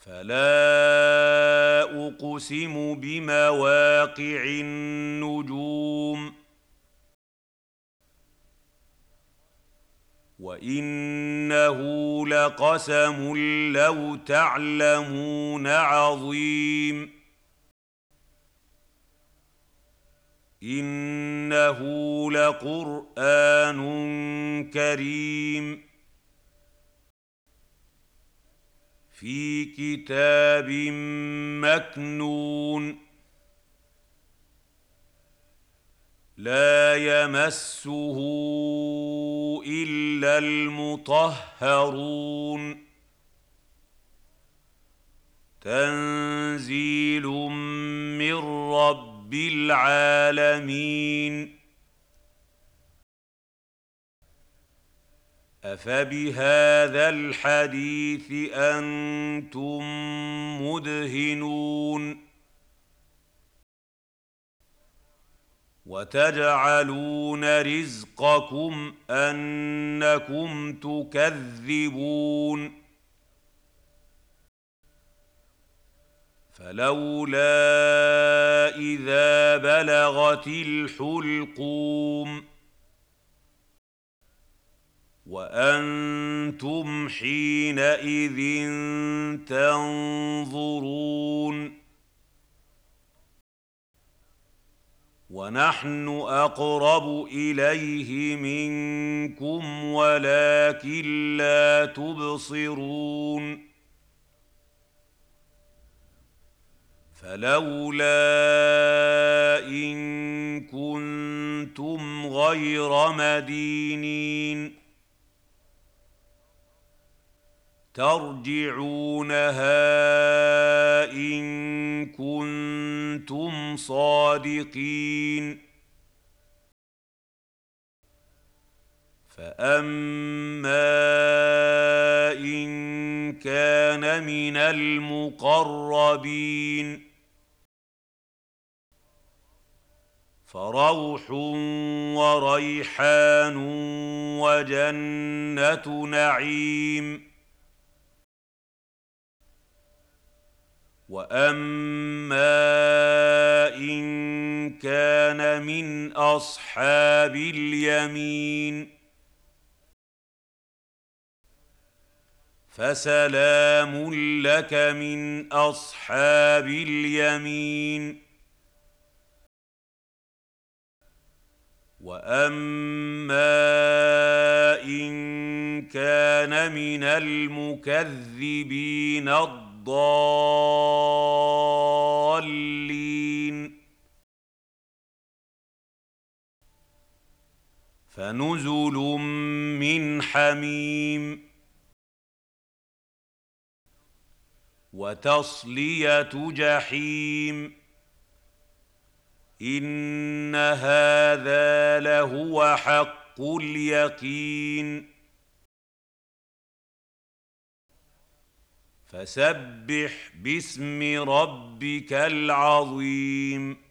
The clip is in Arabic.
فلا أقسم بمواقع النجوم وإنه لقسم لو تعلمون عظيم إنه لقرآن كريم في كتاب مكنون لا يمسه إلا المطهرون تنزيل من رب العالمين أفبهذا الحديث أنتم مدهنون وتجعلون رزقكم أنكم تكذبون فلولا إذا بلغت الحلقوم وأنتم حينئذ تنظرون ونحن أقرب إليه منكم ولكن لا تبصرون فلولا إن كنتم غير مدينين ترجعونها إن كنتم صادقين فأما إن كان من المقربين فروح وريحان وجنة نعيم وأما إن كان من أصحاب اليمين فسلام لك من أصحاب اليمين وأما إن كان من المكذبين الضالين فنزل من حميم وتصلية جحيم إن هذا لهو حق اليقين فسبح باسم ربك العظيم